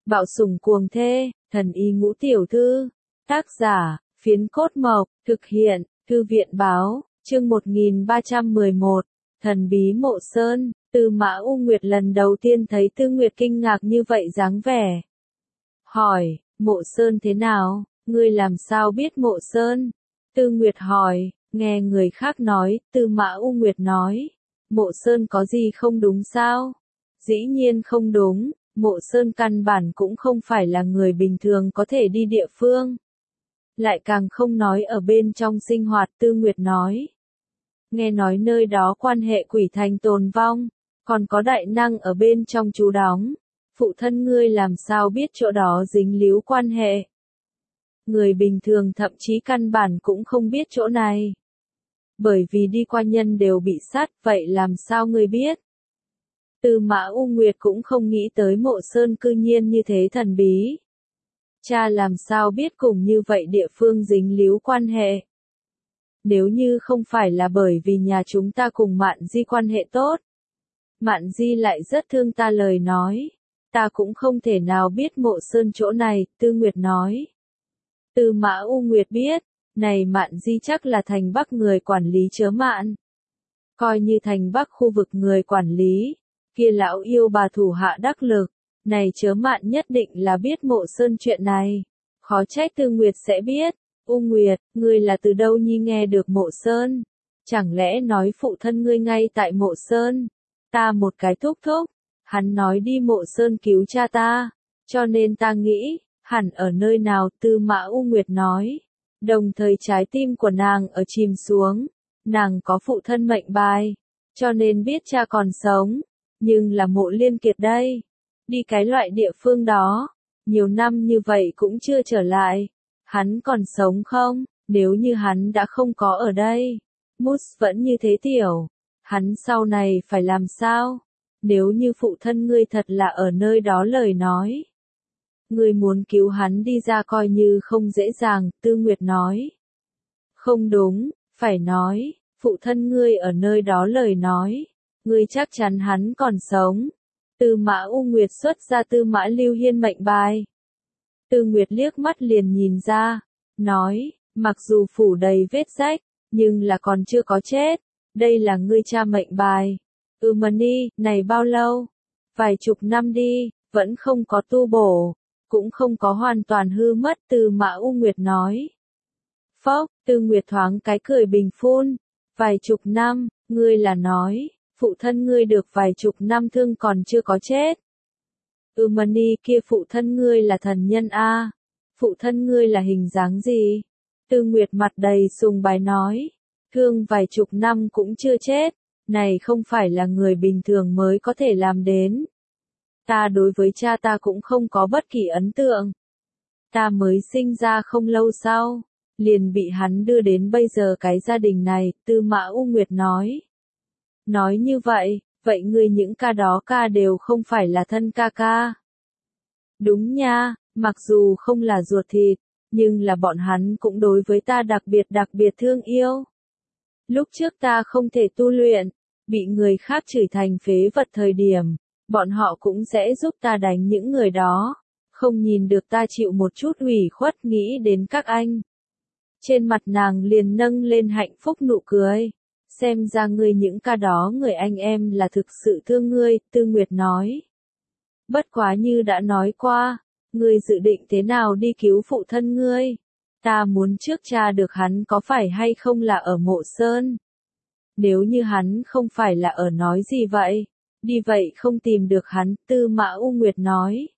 Bạo sủng cuồng thê, thần y ngũ tiểu thư. Tác giả, Phiến Cốt Mộc, thực hiện, Thư viện báo, chương 1311, thần bí Mộ Sơn. Tư Mã U Nguyệt lần đầu tiên thấy Tư Nguyệt kinh ngạc như vậy dáng vẻ. Hỏi, Mộ Sơn thế nào, ngươi làm sao biết Mộ Sơn? Tư Nguyệt hỏi, nghe người khác nói, Tư Mã U Nguyệt nói, Mộ Sơn có gì không đúng sao? Dĩ nhiên không đúng, Mộ Sơn căn bản cũng không phải là người bình thường có thể đi địa phương. Lại càng không nói ở bên trong sinh hoạt, Tư Nguyệt nói. Nghe nói nơi đó quan hệ quỷ thành tồn vong, còn có đại năng ở bên trong trú đóng. Phụ thân ngươi làm sao biết chỗ đó dính líu quan hệ? Người bình thường thậm chí căn bản cũng không biết chỗ này. Bởi vì đi qua nhân đều bị sát, vậy làm sao ngươi biết? Tư Mã U Nguyệt cũng không nghĩ tới Mộ Sơn cư nhiên như thế thần bí. Cha làm sao biết cùng như vậy địa phương dính líu quan hệ? Nếu như không phải là bởi vì nhà chúng ta cùng Mạn Di quan hệ tốt. Mạn Di lại rất thương ta lời nói. Ta cũng không thể nào biết Mộ Sơn chỗ này, Tư Nguyệt nói. Tư Mã U Nguyệt biết, này Mạn Di chắc là thành Bắc người quản lý Chớ Mạn. Coi như thành Bắc khu vực người quản lý, kia lão yêu bà thủ hạ đắc lực, này Chớ Mạn nhất định là biết Mộ Sơn chuyện này. Khó trách Tư Nguyệt sẽ biết. U Nguyệt, ngươi là từ đâu nhi nghe được Mộ Sơn? Chẳng lẽ nói phụ thân ngươi ngay tại Mộ Sơn? Ta một cái thúc thúc, hắn nói đi Mộ Sơn cứu cha ta, cho nên ta nghĩ, hẳn ở nơi nào, Tư Mã U Nguyệt nói. Đồng thời trái tim của nàng ở chìm xuống, nàng có phụ thân mệnh bài, cho nên biết cha còn sống, nhưng là Mộ Liên Kiệt đây, đi cái loại địa phương đó, nhiều năm như vậy cũng chưa trở lại, hắn còn sống không? Nếu như hắn đã không có ở đây, Mus vẫn như thế tiểu, hắn sau này phải làm sao? Nếu như phụ thân ngươi thật là ở nơi đó lời nói. Ngươi muốn cứu hắn đi ra coi như không dễ dàng, Tư Nguyệt nói. Không đúng, phải nói, phụ thân ngươi ở nơi đó lời nói. Ngươi chắc chắn hắn còn sống. Tư Mã U Nguyệt xuất ra Tư Mã Lưu Hiên mệnh bài. Tư Nguyệt liếc mắt liền nhìn ra, nói, mặc dù phủ đầy vết rách, nhưng là còn chưa có chết. Đây là ngươi cha mệnh bài. Mani, này bao lâu? Vài chục năm đi, vẫn không có tu bổ, cũng không có hoàn toàn hư mất, Tư Mã U Nguyệt nói. Phốc, Tư Nguyệt thoáng cái cười bình phun. Vài chục năm, ngươi là nói, phụ thân ngươi được vài chục năm thương còn chưa có chết. Mani kia phụ thân ngươi là thần nhân a, phụ thân ngươi là hình dáng gì? Tư Nguyệt mặt đầy sùng bái nói, thương vài chục năm cũng chưa chết, này không phải là người bình thường mới có thể làm đến. Ta đối với cha ta cũng không có bất kỳ ấn tượng. Ta mới sinh ra không lâu sau, liền bị hắn đưa đến bây giờ cái gia đình này, Tư Mã U Nguyệt nói. Nói như vậy, vậy ngươi những ca đó ca đều không phải là thân ca ca. Đúng nha, mặc dù không là ruột thịt, nhưng là bọn hắn cũng đối với ta đặc biệt thương yêu. Lúc trước ta không thể tu luyện, bị người khác chửi thành phế vật thời điểm, bọn họ cũng sẽ giúp ta đánh những người đó, không nhìn được ta chịu một chút ủy khuất nghĩ đến các anh. Trên mặt nàng liền nâng lên hạnh phúc nụ cười. Xem ra ngươi những ca đó người anh em là thực sự thương ngươi, Tư Nguyệt nói. Bất quá như đã nói qua, ngươi dự định thế nào đi cứu phụ thân ngươi? Ta muốn trước tra được hắn có phải hay không là ở Mộ Sơn. Nếu như hắn không phải là ở nói gì vậy? Đi vậy không tìm được hắn, Tư Mã U Nguyệt nói.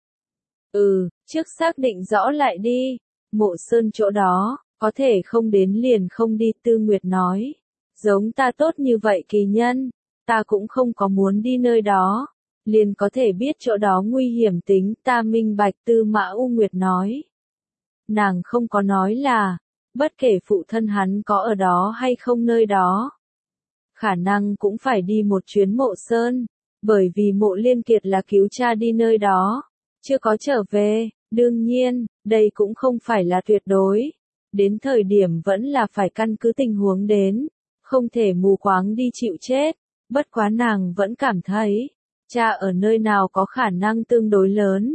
Trước xác định rõ lại đi. Mộ Sơn chỗ đó, có thể không đến liền không đi, Tư Nguyệt nói. Giống ta tốt như vậy kỳ nhân, ta cũng không có muốn đi nơi đó, liền có thể biết chỗ đó nguy hiểm tính, ta minh bạch, Tư Mã U Nguyệt nói. Nàng không có nói là, bất kể phụ thân hắn có ở đó hay không nơi đó. Khả năng cũng phải đi một chuyến Mộ Sơn, bởi vì Mộ Liên Kiệt là cứu cha đi nơi đó, chưa có trở về, đương nhiên, đây cũng không phải là tuyệt đối. Đến thời điểm vẫn là phải căn cứ tình huống đến. Không thể mù quáng đi chịu chết, bất quá nàng vẫn cảm thấy, cha ở nơi nào có khả năng tương đối lớn,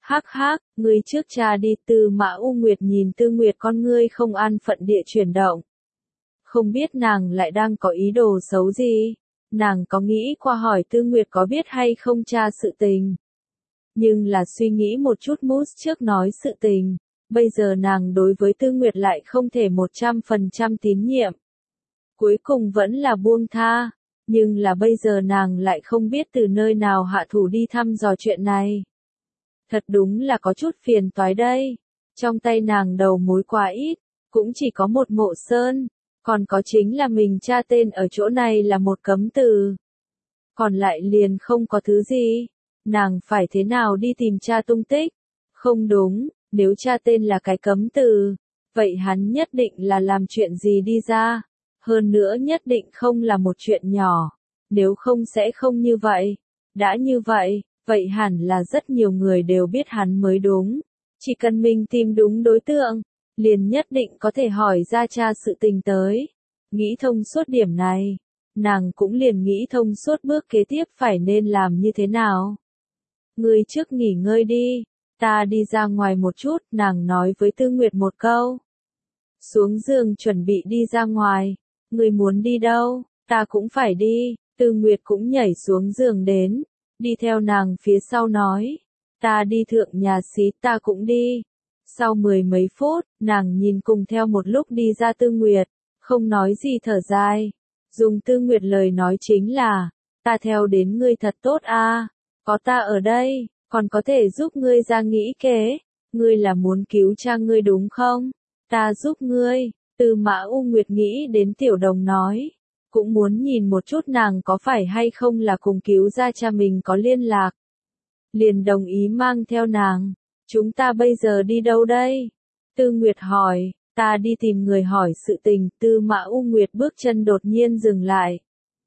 Hắc hắc, ngươi trước cha đi. Tư Mã U Nguyệt nhìn Tư Nguyệt, con ngươi không an phận địa chuyển động. Không biết nàng lại đang có ý đồ xấu gì. Nàng có nghĩ qua hỏi Tư Nguyệt có biết hay không cha sự tình. Nhưng là suy nghĩ một chút Moose trước nói sự tình. Bây giờ nàng đối với Tư Nguyệt lại không thể 100% tín nhiệm. Cuối cùng vẫn là buông tha. Nhưng là bây giờ nàng lại không biết từ nơi nào hạ thủ đi thăm dò chuyện này. Thật đúng là có chút phiền toái đây. Trong tay nàng đầu mối quá ít. Cũng chỉ có một Mộ Sơn. Còn có chính là mình cha tên ở chỗ này là một cấm từ. Còn lại liền không có thứ gì. Nàng phải thế nào đi tìm cha tung tích? Không đúng, nếu cha tên là cái cấm từ, vậy hắn nhất định là làm chuyện gì đi ra. Hơn nữa nhất định không là một chuyện nhỏ. Nếu không sẽ không như vậy. Đã như vậy, vậy hẳn là rất nhiều người đều biết hắn mới đúng. Chỉ cần mình tìm đúng đối tượng, liền nhất định có thể hỏi ra cha sự tình tới. Nghĩ thông suốt điểm này, nàng cũng liền nghĩ thông suốt bước kế tiếp phải nên làm như thế nào. Ngươi trước nghỉ ngơi đi, ta đi ra ngoài một chút, nàng nói với Tư Nguyệt một câu. Xuống giường chuẩn bị đi ra ngoài, ngươi muốn đi đâu, ta cũng phải đi, Tư Nguyệt cũng nhảy xuống giường đến, đi theo nàng phía sau nói. Ta đi thượng nhà xí, ta cũng đi. Sau 10 mấy phút, nàng nhìn cùng theo một lúc đi ra Tư Nguyệt, không nói gì thở dài. Dùng Tư Nguyệt lời nói chính là, ta theo đến ngươi thật tốt a, có ta ở đây, còn có thể giúp ngươi ra nghĩ kế. Ngươi là muốn cứu cha ngươi đúng không? Ta giúp ngươi. Tư Mã U Nguyệt nghĩ đến Tiểu Đồng nói, cũng muốn nhìn một chút nàng có phải hay không là cùng cứu ra cha mình có liên lạc. Liền đồng ý mang theo nàng. Chúng ta bây giờ đi đâu đây? Tư Nguyệt hỏi. Ta đi tìm người hỏi sự tình. Tư Mã U Nguyệt bước chân đột nhiên dừng lại.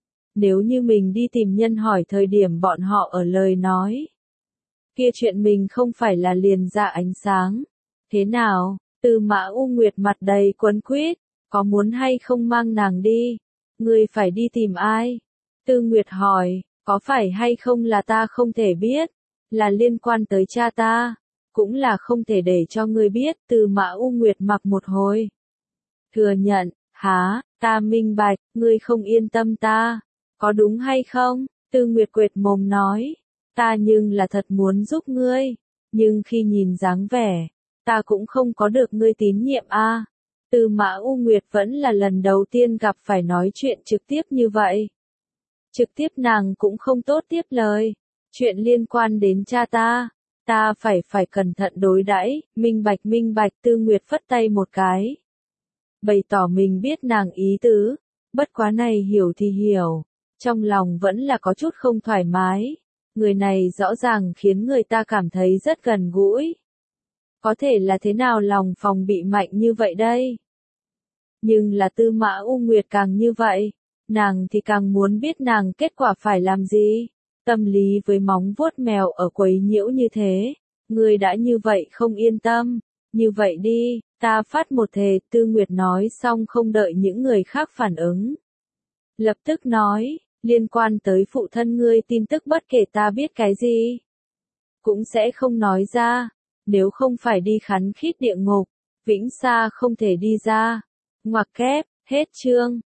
Nếu như mình đi tìm nhân hỏi thời điểm bọn họ ở lời nói, kia chuyện mình không phải là liền ra ánh sáng. Thế nào? Tư Mã U Nguyệt mặt đầy quấn quýt, có muốn hay không mang nàng đi? Ngươi phải đi tìm ai? Tư Nguyệt hỏi, có phải hay không là ta không thể biết, là liên quan tới cha ta, cũng là không thể để cho ngươi biết. Tư Mã U Nguyệt mặc một hồi. Thừa nhận, há, ta minh bạch, ngươi không yên tâm ta, có đúng hay không? Tư Nguyệt quệt mồm nói, ta nhưng là thật muốn giúp ngươi, nhưng khi nhìn dáng vẻ, ta cũng không có được ngươi tín nhiệm a. Tư Mã U Nguyệt vẫn là lần đầu tiên gặp phải nói chuyện trực tiếp như vậy. Trực tiếp nàng cũng không tốt tiếp lời. Chuyện liên quan đến cha ta phải cẩn thận đối đãi, minh bạch. Tư Nguyệt phất tay một cái, bày tỏ mình biết nàng ý tứ, bất quá này hiểu thì hiểu, trong lòng vẫn là có chút không thoải mái. Người này rõ ràng khiến người ta cảm thấy rất gần gũi. Có thể là thế nào lòng phòng bị mạnh như vậy đây? Nhưng là Tư Mã U Nguyệt càng như vậy, nàng thì càng muốn biết nàng kết quả phải làm gì. Tâm lý với móng vuốt mèo ở quấy nhiễu như thế, ngươi đã như vậy không yên tâm, như vậy đi, ta phát một thề. Tư Nguyệt nói xong không đợi những người khác phản ứng. Lập tức nói, liên quan tới phụ thân ngươi tin tức bất kể ta biết cái gì, cũng sẽ không nói ra, nếu không phải đi khắn khít địa ngục, vĩnh xa không thể đi ra. Ngoặc kép, hết chương.